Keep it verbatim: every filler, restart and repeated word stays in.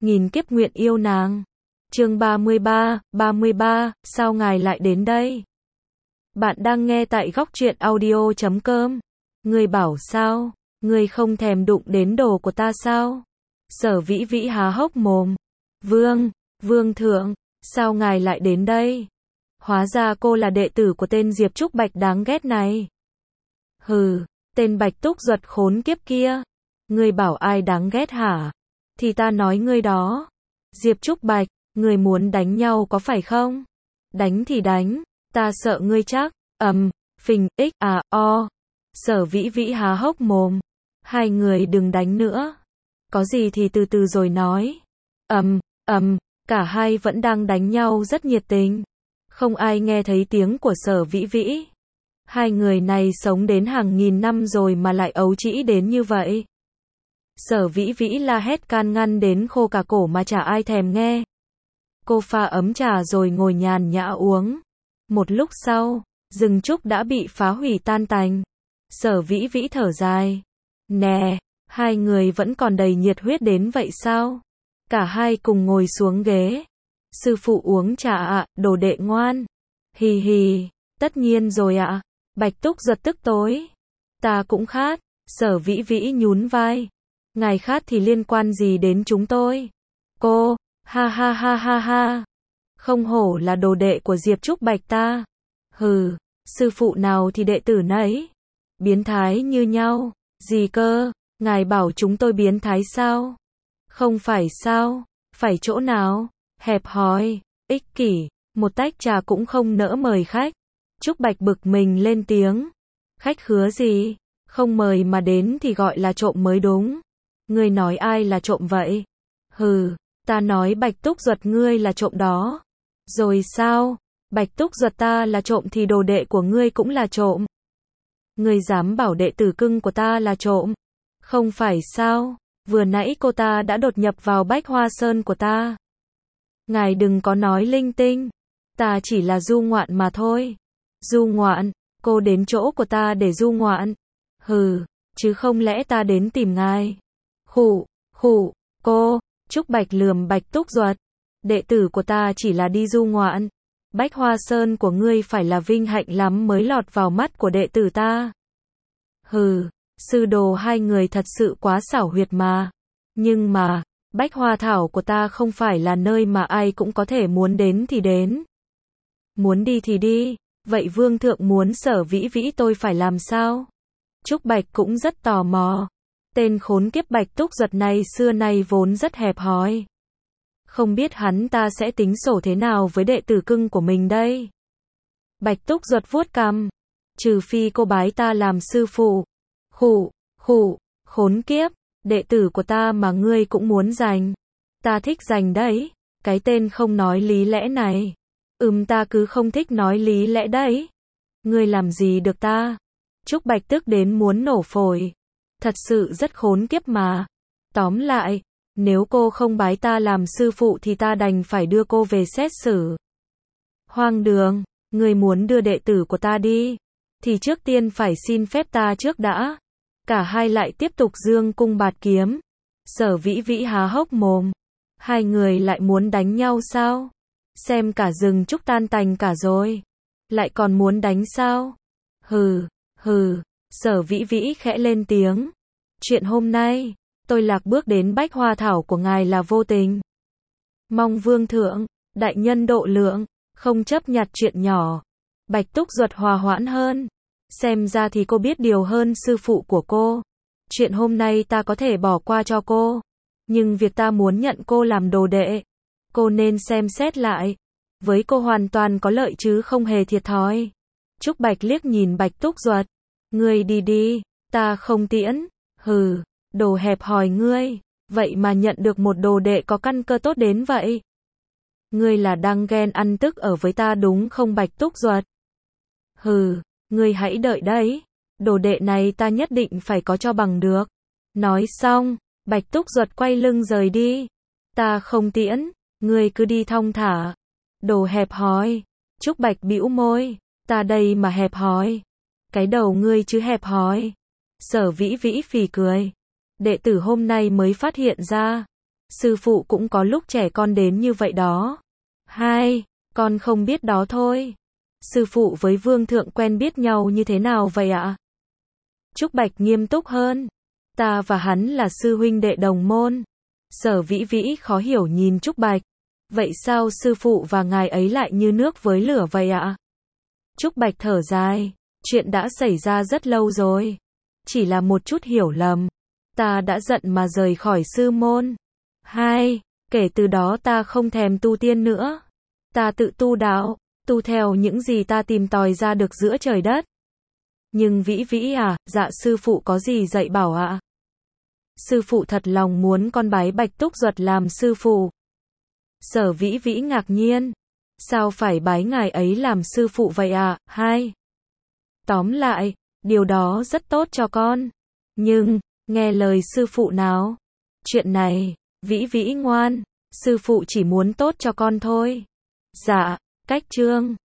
nghìn kiếp nguyện yêu nàng. Chương ba mươi ba, ba mươi ba, sao ngài lại đến đây? Bạn đang nghe tại góc truyện audio chấm com. Ngươi bảo sao? Ngươi không thèm đụng đến đồ của ta sao? Sở Vĩ Vĩ há hốc mồm. Vương, Vương thượng, sao ngài lại đến đây? Hóa ra cô là đệ tử của tên Diệp Trúc Bạch đáng ghét này. Hừ, tên Bạch Túc Duật khốn kiếp kia. Ngươi bảo ai đáng ghét hả? Thì ta nói ngươi đó. Diệp Trúc Bạch, ngươi muốn đánh nhau có phải không? Đánh thì đánh, ta sợ ngươi chắc. Ầm, phình, x à o. Sở Vĩ Vĩ há hốc mồm. Hai người đừng đánh nữa. Có gì thì từ từ rồi nói. Ầm, ầm, cả hai vẫn đang đánh nhau rất nhiệt tình. Không ai nghe thấy tiếng của Sở Vĩ Vĩ. Hai người này sống đến hàng nghìn năm rồi mà lại ấu trĩ đến như vậy. Sở Vĩ Vĩ la hét can ngăn đến khô cả cổ mà chả ai thèm nghe. Cô pha ấm trà rồi ngồi nhàn nhã uống. Một lúc sau, rừng trúc đã bị phá hủy tan tành. Sở Vĩ Vĩ thở dài. Nè, hai người vẫn còn đầy nhiệt huyết đến vậy sao? Cả hai cùng ngồi xuống ghế. Sư phụ uống trà ạ, đồ đệ ngoan. Hì hì, tất nhiên rồi ạ. Bạch Túc Duật tức tối. Ta cũng khát. Sở Vĩ Vĩ nhún vai. Ngài khát thì liên quan gì đến chúng tôi? Cô, ha ha ha ha ha. Không hổ là đồ đệ của Diệp Trúc Bạch ta. Hừ, sư phụ nào thì đệ tử nấy. Biến thái như nhau. Gì cơ, ngài bảo chúng tôi biến thái sao? Không phải sao? Phải chỗ nào? Hẹp hòi, ích kỷ, một tách trà cũng không nỡ mời khách. Trúc Bạch bực mình lên tiếng. Khách khứa gì? Không mời mà đến thì gọi là trộm mới đúng. Ngươi nói ai là trộm vậy? Hừ, ta nói Bạch Túc Duật ngươi là trộm đó. Rồi sao? Bạch Túc Duật ta là trộm thì đồ đệ của ngươi cũng là trộm. Ngươi dám bảo đệ tử cưng của ta là trộm? Không phải sao? Vừa nãy cô ta đã đột nhập vào Bách Hoa Sơn của ta. Ngài đừng có nói linh tinh. Ta chỉ là du ngoạn mà thôi. Du ngoạn? Cô đến chỗ của ta để du ngoạn? Hừ, chứ không lẽ ta đến tìm ngài? Khụ, khụ, cô. Trúc Bạch lườm Bạch Túc Duật. Đệ tử của ta chỉ là đi du ngoạn. Bách Hoa Sơn của ngươi phải là vinh hạnh lắm mới lọt vào mắt của đệ tử ta. Hừ, sư đồ hai người thật sự quá xảo huyệt mà. Nhưng mà, Bách Hoa Thảo của ta không phải là nơi mà ai cũng có thể muốn đến thì đến. Muốn đi thì đi, vậy Vương thượng muốn Sở Vĩ Vĩ tôi phải làm sao? Trúc Bạch cũng rất tò mò. Tên khốn kiếp Bạch Túc Duật này xưa nay vốn rất hẹp hòi. Không biết hắn ta sẽ tính sổ thế nào với đệ tử cưng của mình đây? Bạch Túc Duật vuốt cằm. Trừ phi cô bái ta làm sư phụ. Khụ, khụ, khốn kiếp, đệ tử của ta mà ngươi cũng muốn giành. Ta thích giành đấy, cái tên không nói lý lẽ này. Ừm ta cứ không thích nói lý lẽ đấy. Ngươi làm gì được ta? Trúc Bạch tức đến muốn nổ phổi. Thật sự rất khốn kiếp mà. Tóm lại, nếu cô không bái ta làm sư phụ thì ta đành phải đưa cô về xét xử. Hoang đường, ngươi muốn đưa đệ tử của ta đi, thì trước tiên phải xin phép ta trước đã. Cả hai lại tiếp tục dương cung bạt kiếm. Sở Vĩ Vĩ há hốc mồm. Hai người lại muốn đánh nhau sao? Xem cả rừng trúc tan tành cả rồi. Lại còn muốn đánh sao? Hừ, hừ, Sở Vĩ Vĩ khẽ lên tiếng. Chuyện hôm nay, tôi lạc bước đến Bách Hoa Thảo của ngài là vô tình. Mong Vương thượng, đại nhân độ lượng, không chấp nhặt chuyện nhỏ. Bạch Túc Duật hòa hoãn hơn. Xem ra thì cô biết điều hơn sư phụ của cô. Chuyện hôm nay ta có thể bỏ qua cho cô. Nhưng việc ta muốn nhận cô làm đồ đệ, cô nên xem xét lại. Với cô hoàn toàn có lợi chứ không hề thiệt thòi. Trúc Bạch liếc nhìn Bạch Túc Duật. Ngươi đi đi, ta không tiễn. Hừ, đồ hẹp hòi ngươi. Vậy mà nhận được một đồ đệ có căn cơ tốt đến vậy. Ngươi là đang ghen ăn tức ở với ta đúng không Bạch Túc Duật? Hừ, ngươi hãy đợi đấy. Đồ đệ này ta nhất định phải có cho bằng được. Nói xong, Bạch Túc Duật quay lưng rời đi. Ta không tiễn, ngươi cứ đi thong thả. Đồ hẹp hòi. Trúc Bạch bĩu môi. Ta đây mà hẹp hòi. Cái đầu ngươi chứ hẹp hòi. Sở Vĩ Vĩ phì cười. Đệ tử hôm nay mới phát hiện ra. Sư phụ cũng có lúc trẻ con đến như vậy đó. Hai, con không biết đó thôi. Sư phụ với Vương Thượng quen biết nhau như thế nào vậy ạ? Trúc Bạch nghiêm túc hơn. Ta và hắn là sư huynh đệ đồng môn. Sở Vĩ Vĩ khó hiểu nhìn Trúc Bạch. Vậy sao sư phụ và ngài ấy lại như nước với lửa vậy ạ? Trúc Bạch thở dài. Chuyện đã xảy ra rất lâu rồi. Chỉ là một chút hiểu lầm. Ta đã giận mà rời khỏi sư môn. Hai, kể từ đó ta không thèm tu tiên nữa. Ta tự tu đạo, tu theo những gì ta tìm tòi ra được giữa trời đất. Nhưng Vĩ Vĩ à, dạ sư phụ có gì dạy bảo ạ? Sư phụ thật lòng muốn con bái Bạch Túc Duật làm sư phụ. Sở Vĩ Vĩ ngạc nhiên. Sao phải bái ngài ấy làm sư phụ vậy ạ? Hai. Tóm lại, điều đó rất tốt cho con. Nhưng, nghe lời sư phụ nào. Chuyện này, Vĩ Vĩ ngoan, sư phụ chỉ muốn tốt cho con thôi. Dạ, cách chương.